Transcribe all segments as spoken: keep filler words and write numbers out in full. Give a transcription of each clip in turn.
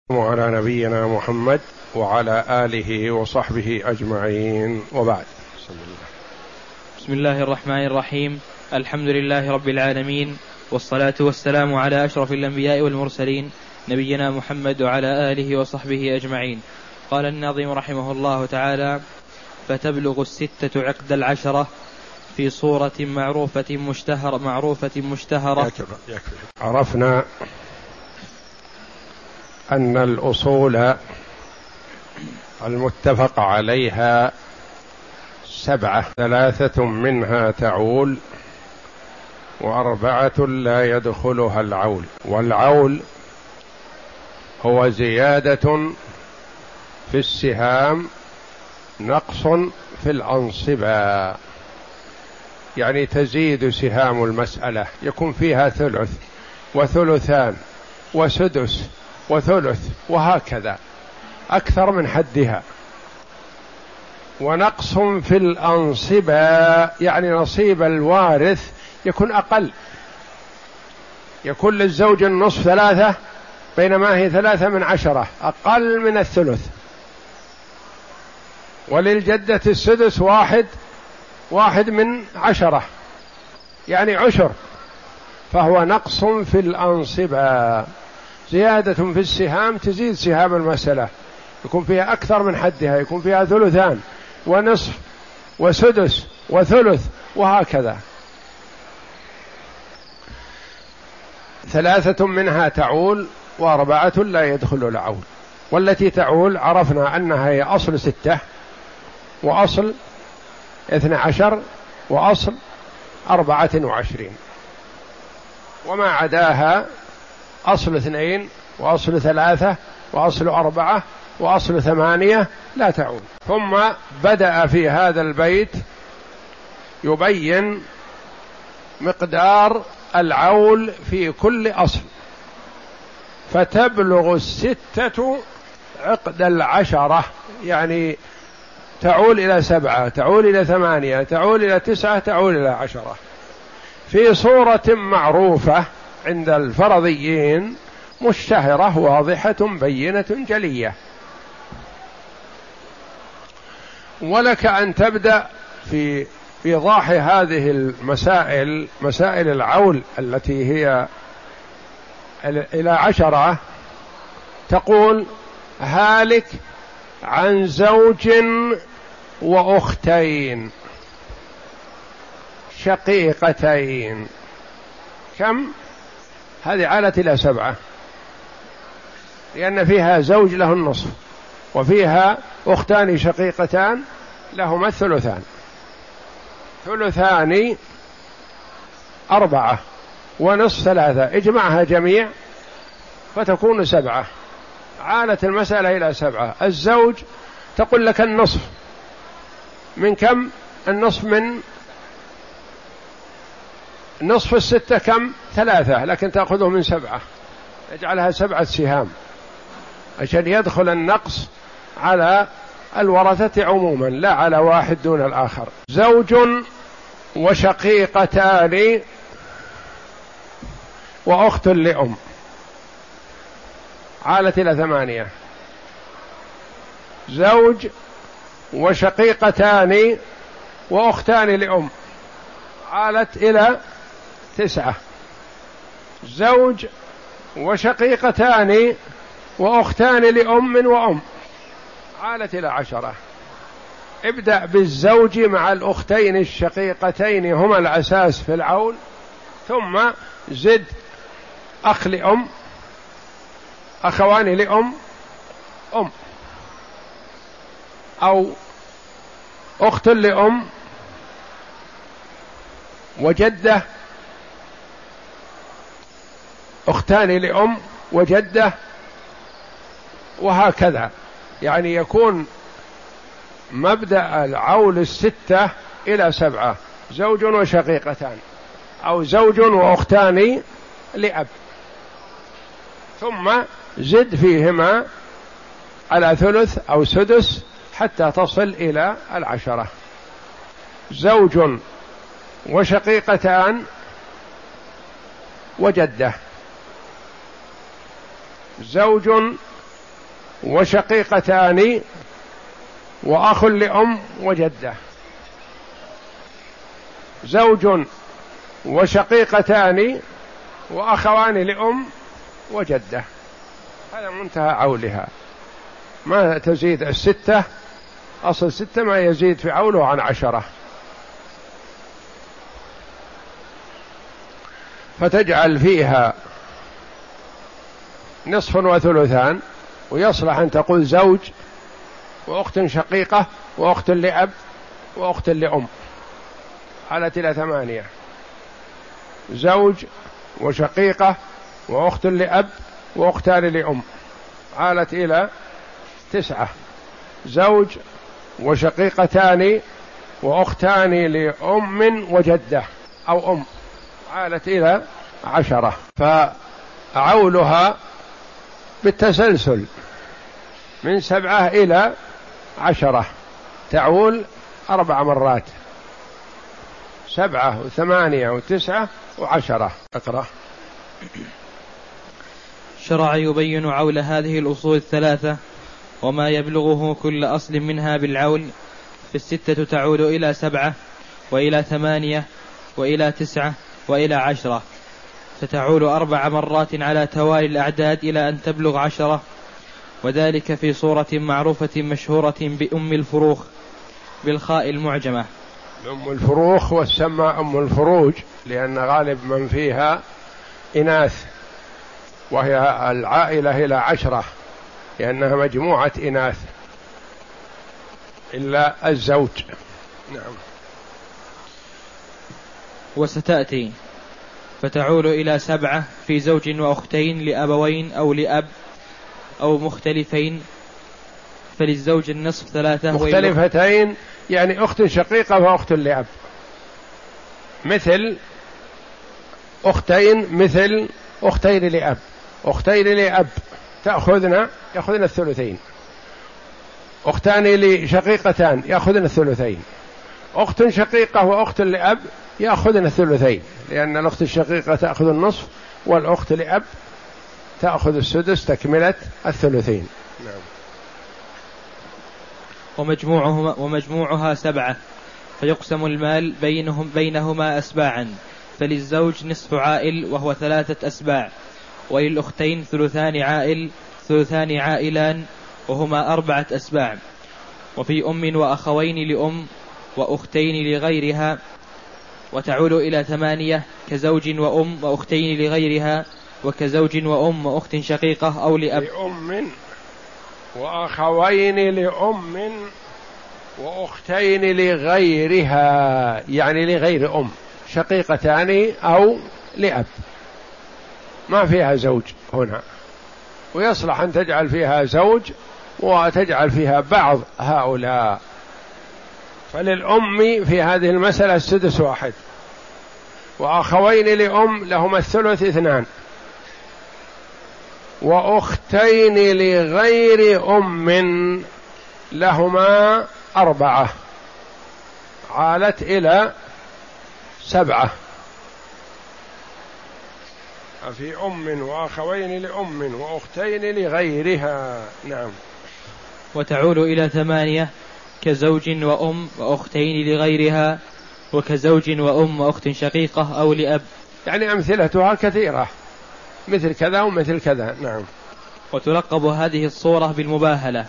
وعلى نبينا محمد وعلى آله وصحبه أجمعين، وبعد. بسم الله الرحمن الرحيم. الحمد لله رب العالمين، والصلاة والسلام على أشرف الأنبياء والمرسلين نبينا محمد وعلى آله وصحبه أجمعين. قال الناظم رحمه الله تعالى: فتبلغ الستة عقد العشرة في صورة معروفة مشتهرة معروفة مشتهرة. عرفنا أن الأصول المتفق عليها سبعة، ثلاثة منها تعول وأربعة لا يدخلها العول. والعول هو زيادة في السهام نقص في الأنصبة، يعني تزيد سهام المسألة، يكون فيها ثلث وثلثان وسدس وثلث وهكذا أكثر من حدها. ونقص في الأنصبة يعني نصيب الوارث يكون أقل، يكون للزوج النصف ثلاثة بينما هي ثلاثة من عشرة، أقل من الثلث. وللجدة السدس واحد واحد من عشرة، يعني عشر. فهو نقص في الأنصبة، زيادة في السهام تزيد سهام المسألة، يكون فيها أكثر من حدها، يكون فيها ثلثان ونصف وسدس وثلث وهكذا. ثلاثة منها تعول وأربعة لا يدخل العول. والتي تعول عرفنا أنها هي أصل ستة وأصل اثنى عشر وأصل أربعة وعشرين، وما عداها أصل اثنين وأصل ثلاثة وأصل أربعة وأصل ثمانية لا تعول. ثم بدأ في هذا البيت يبين مقدار العول في كل أصل. فتبلغ الستة عقد العشرة، يعني تعول إلى سبعة، تعول إلى ثمانية، تعول إلى تسعة، تعول إلى عشرة، في صورة معروفة عند الفرضيين مشتهرة واضحة بينة جلية. ولك أن تبدأ في إيضاح هذه المسائل، مسائل العول التي هي إلى عشرة. تقول: هالك عن زوج وأختين شقيقتين، كم؟ هذه عالت إلى سبعة، لأن فيها زوج له النصف، وفيها أختان شقيقتان لهما الثلثان، ثلثان أربعة ونصف ثلاثة، اجمعها جميع فتكون سبعة. عالت المسألة إلى سبعة. الزوج تقول لك النصف من كم؟ النصف من نصف الستة كم؟ ثلاثة، لكن تأخذه من سبعة، يجعلها سبعة سهام عشان يدخل النقص على الورثة عموما، لا على واحد دون الآخر. زوج وشقيقتان وأخت لأم، عالت إلى ثمانية. زوج وشقيقتان وأختان لأم، عالت إلى تسعة. زوج وشقيقتان وأختان لأم وأم، عالت إلى عشرة. ابدأ بالزوج مع الأختين الشقيقتين، هما الأساس في العول، ثم زد أخ لأم، أخوان لأم، أم، أو أخت لأم وجدة، أختان لأم وجدة، وهكذا. يعني يكون مبدأ العول الستة إلى سبعة: زوج وشقيقتان، أو زوج وأختان لأب، ثم زد فيهما على ثلث أو سدس حتى تصل إلى العشرة. زوج وشقيقتان وجدة، زوج وشقيقتان وأخ لأم وجدة. زوج وشقيقتان وأخوان لأم وجدة، هذا منتهى عولها، ما تزيد الستة، أصل ستة ما يزيد في عوله عن عشرة. فتجعل فيها نصف وثلثان، ويصلح أن تقول زوج وأخت شقيقة وأخت لأب وأخت لأم، علت إلى ثمانية. زوج وشقيقة وأخت لأب وأختان لأم، عالت إلى تسعة. زوج وشقيقتان وأختان لأم وجدة أو أم، عالت إلى عشرة. فعولها بالتسلسل من سبعة إلى عشرة، تعول أربع مرات، سبعة وثمانية وتسعة وعشرة. أقرأ. شرع يبين عول هذه الأصول الثلاثة وما يبلغه كل أصل منها بالعول، فالستة تعود إلى سبعة وإلى ثمانية وإلى تسعة وإلى عشرة، فتعول أربع مرات على توالي الأعداد إلى أن تبلغ عشرة، وذلك في صورة معروفة مشهورة بأم الفروخ بالخاء المعجمة. أم الفروخ والسمى أم الفروج لأن غالب من فيها إناث، وهي العائلة إلى عشرة لأنها مجموعة إناث إلا الزوج. نعم. وستأتي فتعول إلى سبعة في زوج وأختين لأبوين أو لأب أو مختلفين، فللزوج النصف ثلاثة. مختلفتين يعني أخت شقيقة وأخت لأب، مثل أختين، مثل أختين لأب. أختين لأب تأخذنا يأخذنا الثلثين، أختان لشقيقتان يأخذنا الثلثين، أخت شقيقة وأخت لأب يأخذنا الثلثين، لأن الأخت الشقيقة تأخذ النصف والأخت لأب تأخذ السدس تكملة الثلثين. نعم. ومجموعهما ومجموعها سبعة، فيقسم المال بينهم بينهما أسباعا، فللزوج نصف عائل وهو ثلاثة أسباع، وللأختين ثلثان عائل ثلثان عائلان وهما أربعة أسباع. وفي أم وأخوين لأم وأختين لغيرها وتعول إلى ثمانية، كزوج وأم وأختين لغيرها، وكزوج وأم وأخت شقيقة أو لأب. لأم وأخوين لأم وأختين لغيرها، يعني لغير أم، شقيقتان أو لأب، ما فيها زوج هنا، ويصلح أن تجعل فيها زوج وتجعل فيها بعض هؤلاء. فللأم في هذه المسألة السدس واحد، وأخوين لأم لهما الثلث اثنان، وأختين لغير أم لهما أربعة، عالت إلى سبعة. في أم وأخوين لأم وأختين لغيرها. نعم. وتعول إلى ثمانية، كزوج وأم وأختين لغيرها، وكزوج وأم وأخت شقيقة أو لأب، يعني أمثلتها كثيرة مثل كذا ومثل كذا. نعم. وتلقب هذه الصورة بالمباهلة،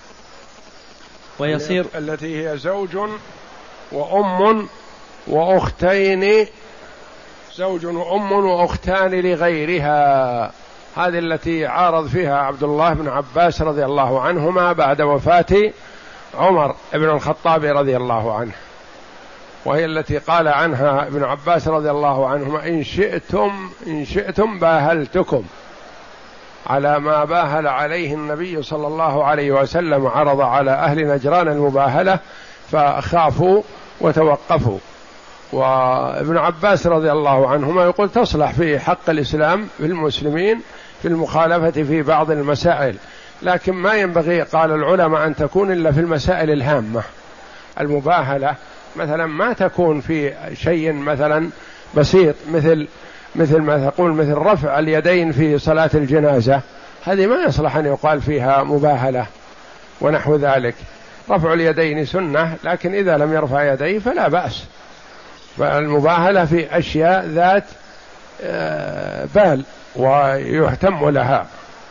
ويصير التي هي زوج وأم وأختين، زوج وأم وأختان لغيرها، هذه التي عارض فيها عبد الله بن عباس رضي الله عنهما بعد وفاة عمر بن الخطاب رضي الله عنه، وهي التي قال عنها ابن عباس رضي الله عنهما: إن شئتم إن شئتم باهلتكم، على ما باهل عليه النبي صلى الله عليه وسلم، عرض على أهل نجران المباهلة فخافوا وتوقفوا. وابن عباس رضي الله عنهما يقول تصلح في حق الإسلام في المسلمين في المخالفة في بعض المسائل، لكن ما ينبغي قال العلماء أن تكون إلا في المسائل الهامة. المباهلة مثلا ما تكون في شيء مثلا بسيط مثل مثل ما تقول مثل رفع اليدين في صلاة الجنازة، هذه ما يصلح أن يقال فيها مباهلة ونحو ذلك. رفع اليدين سنة، لكن إذا لم يرفع يديه فلا بأس. فالمباهلة في أشياء ذات بال ويهتم لها.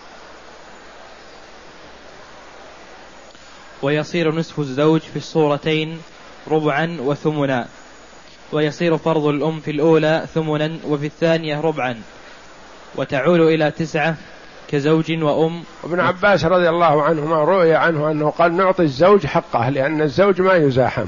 ويصير نصف الزوج في الصورتين ربعا وثمنا، ويصير فرض الأم في الأولى ثمنا وفي الثانية ربعا، وتعول إلى تسعة كزوج وأم. ابن عباس رضي الله عنهما رؤي عنه أنه قال نعطي الزوج حقه، لأن الزوج ما يزاحم،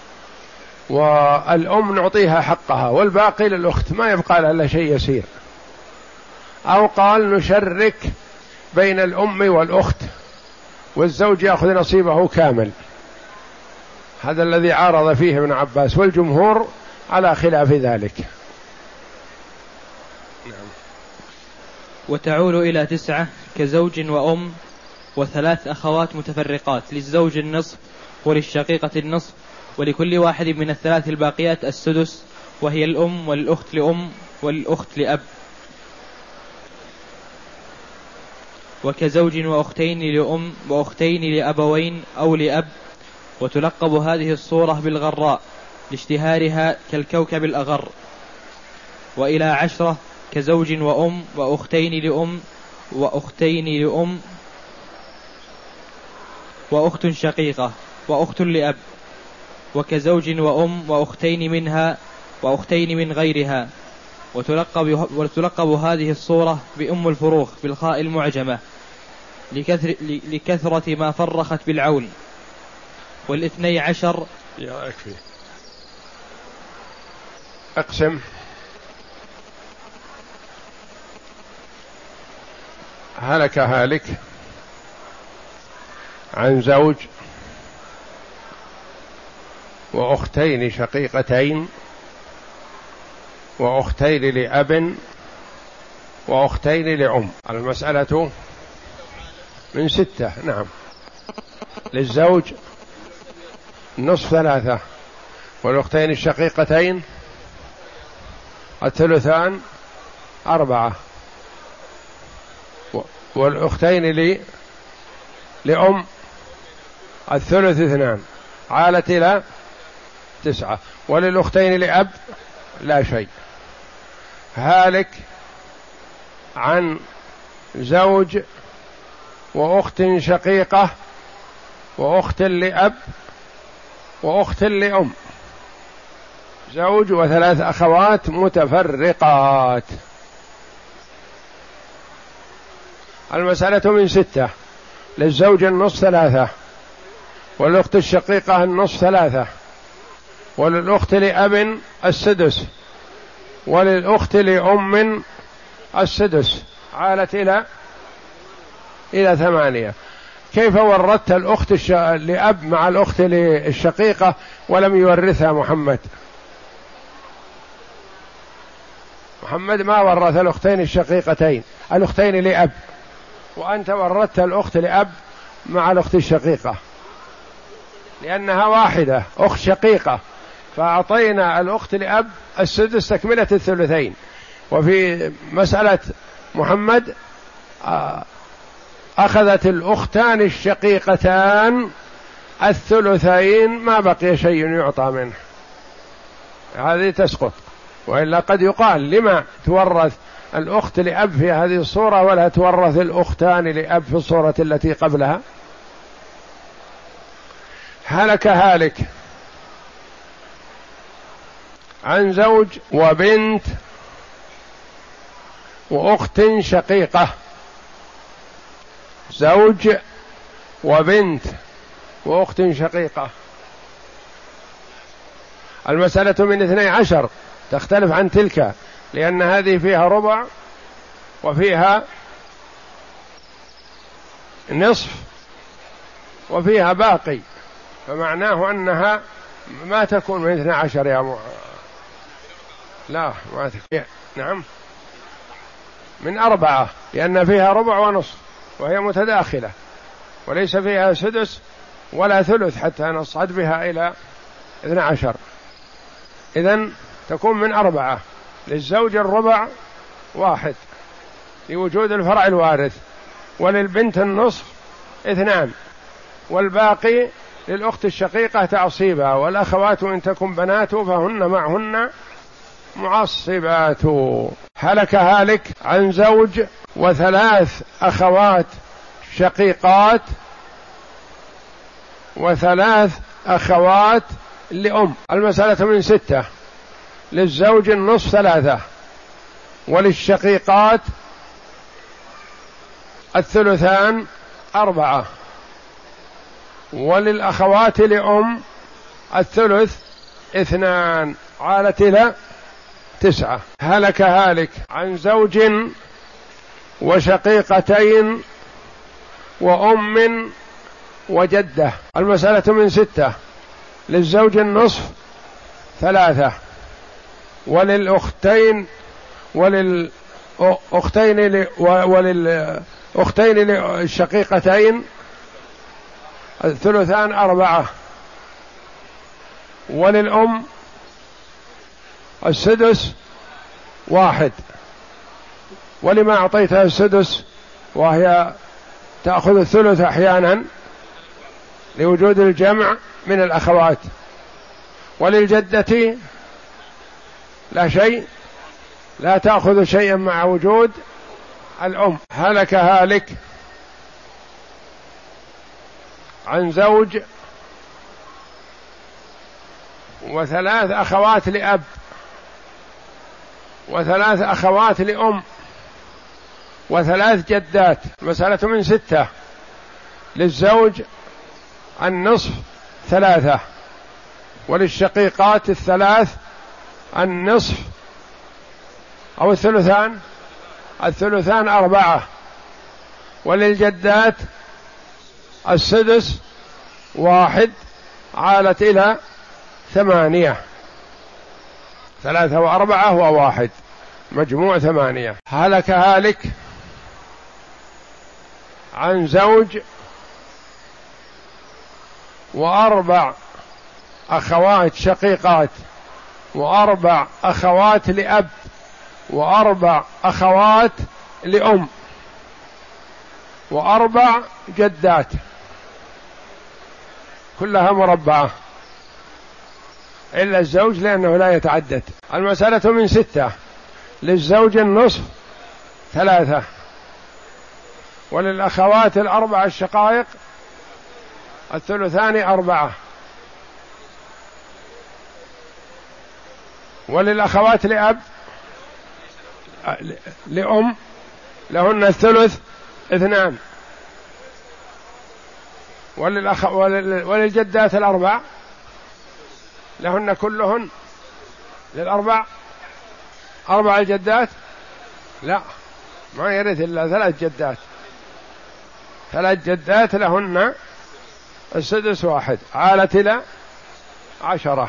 والأم نعطيها حقها والباقي للأخت، ما يبقى لها شيء يسير. أو قال نشرك بين الأم والأخت والزوج يأخذ نصيبه كامل. هذا الذي عارض فيه ابن عباس، والجمهور على خلاف ذلك. نعم. وتعول إلى تسعة كزوج وأم وثلاث أخوات متفرقات، للزوج النصف وللشقيقة النصف، ولكل واحد من الثلاث الباقيات السدس، وهي الأم والأخت لأم والأخت لأب. وكزوج وأختين لأم وأختين لأبوين أو لأب. وتلقب هذه الصورة بالغراء لاشتهارها كالكوكب الأغر. وإلى عشرة كزوج وأم وأختين لأم وأختين لأم وأخت شقيقة وأخت لأب. وكزوج وأم وأختين منها وأختين من غيرها. وتلقب, وتلقب هذه الصورة بأم الفروخ بالخاء المعجمة لكثر لكثرة ما فرخت بالعول. والاثني عشر يا أكفي أقسم. هلك هالك عن زوج وأختين شقيقتين وأختين لأب وأختين لأم. المسألة من ستة. نعم. للزوج نصف ثلاثة، والأختين الشقيقتين الثلثان أربعة، والأختين لي لأم الثلث اثنان، عالت إلى تسعة. وللأختين لأب لا شيء. هالك عن زوج وأخت شقيقة وأخت لأب وأخت لأم، زوج وثلاث أخوات متفرقات. المسألة من ستة. للزوج النصف ثلاثة، والأخت الشقيقة النصف ثلاثة، وللأخت لأب السدس، وللأخت لأم السدس، عالت إلى إلى ثمانية. كيف ورثت الأخت الش... لأب مع الأخت للشقيقة ولم يورثها محمد؟ محمد ما ورث الأختين الشقيقتين، الأختين لأب، وأنت ورثت الأخت لأب مع الأخت الشقيقة لأنها واحدة أخت شقيقة، فأعطينا الأخت لأب السدس تكملة الثلثين. وفي مسألة محمد أخذت الأختان الشقيقتان الثلثين، ما بقي شيء يعطى منه، هذه تسقط. وإلا قد يقال لما تورث الأخت لأب في هذه الصورة ولا تورث الأختان لأب في الصورة التي قبلها؟ هلك هالك عن زوج وبنت وأخت شقيقة. زوج وبنت وأخت شقيقة. المسألة من اثني عشر، تختلف عن تلك، لأن هذه فيها ربع وفيها نصف وفيها باقي، فمعناه أنها ما تكون من اثني عشر يا م... لا ما تكون. نعم من أربعة، لأن فيها ربع ونصف وهي متداخلة، وليس فيها سدس ولا ثلث حتى نصعد بها إلى اثني عشر. إذن تكون من أربعة. للزوج الربع واحد لوجود الفرع الوارث، وللبنت النصف اثنان، والباقي للأخت الشقيقة تعصيبها، والأخوات إن تكن بنات فهن معهن معصبات. هلك هالك عن زوج وثلاث أخوات شقيقات وثلاث أخوات لأم. المسألة من ستة: للزوج النصف ثلاثة، وللشقيقات الثلثان أربعة، وللأخوات لأم الثلث اثنان، عالت إلى تسعة. هلك هالك عن زوج وشقيقتين وأم وجدة. المسألة من ستة: للزوج النصف ثلاثة، وللأختين وللأختين وللأختين الشقيقتين الثلثان أربعة، وللأم السدس واحد. ولما أعطيتها السدس وهي تأخذ الثلث أحيانا لوجود الجمع من الأخوات. وللجدة لا شيء، لا تأخذ شيئا مع وجود الأم. هلك هالك عن زوج وثلاث أخوات لأب وثلاث أخوات لأم وثلاث جدات. مسألة من ستة: للزوج النصف ثلاثة، وللشقيقات الثلاث النصف أو الثلثان الثلثان أربعة، وللجدات السدس واحد، عالت إلى ثمانية. ثلاثة وأربعة وواحد مجموع ثمانية. هلك هالك عن زوج وأربع أخوات شقيقات وأربع أخوات لأب وأربع أخوات لأم وأربع جدات، كلها مربعة إلا الزوج لأنه لا يتعدد. المسألة من ستة: للزوج النصف ثلاثة، وللأخوات الأربع الشقائق الثلثان أربعة، وللأخوات لأب لأم لهن الثلث اثنان، وللأخ... ولل... وللجدات الأربع لهن كلهن للأربع أربع الجدات، لا ما يرث إلا ثلاث جدات، ثلاث جدات لهن السدس واحد، عالت إلى عشرة.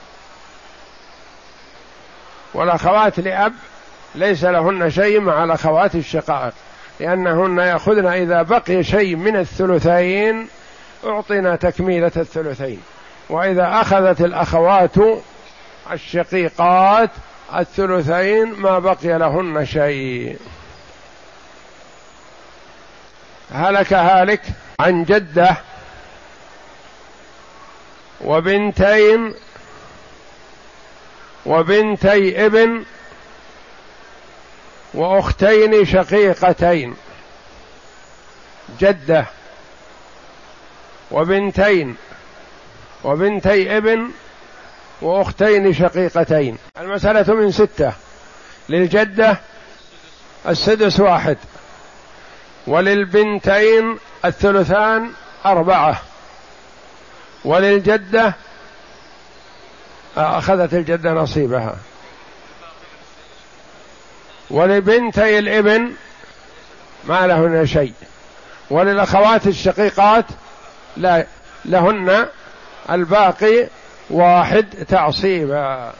والأخوات لأب ليس لهن شيء مع الأخوات الشقائق، لأنهن يأخذن إذا بقي شيء من الثلثين أعطينا تكميلة الثلثين، وإذا أخذت الأخوات الشقيقات الثلثين ما بقي لهن شيء. هلك هالك عن جدة وبنتين وبنتي ابن وأختين شقيقتين. جدة وبنتين وبنتي ابن وأختين شقيقتين. المسألة من ستة: للجدة السدس واحد، وللبنتين الثلثان أربعة، وللجدة أخذت الجدة نصيبها، ولبنتي الابن ما لهن شيء، وللأخوات الشقيقات لا لهن الباقي واحد تعصيبا،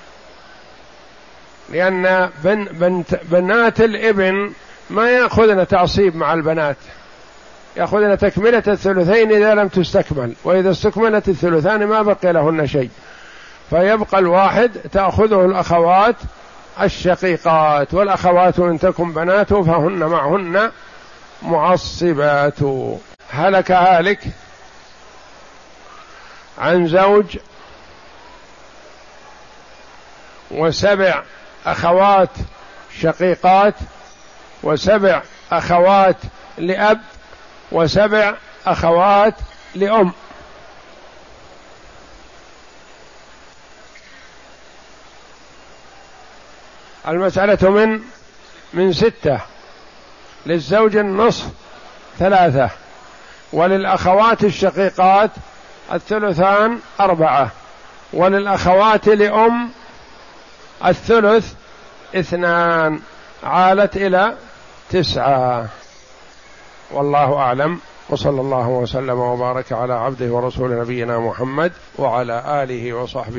لأن بن بنت بنات الابن ما يأخذن تعصيب مع البنات، يأخذن تكملة الثلثين إذا لم تستكمل، وإذا استكملت الثلثان ما بقي لهن شيء، فيبقى الواحد تأخذه الأخوات الشقيقات. والأخوات إن تكن بنات فهن معهن معصبات. هلك هالك عن زوج وسبع أخوات شقيقات وسبع أخوات لأب وسبع أخوات لأم. المسألة من من ستة، للزوج النصف ثلاثة، وللأخوات الشقيقات الثلثان أربعة، وللأخوات لأم الثلث اثنان، عالت إلى تسعة. والله أعلم، وصلى الله وسلم وبارك على عبده ورسول نبينا محمد وعلى آله وصحبه.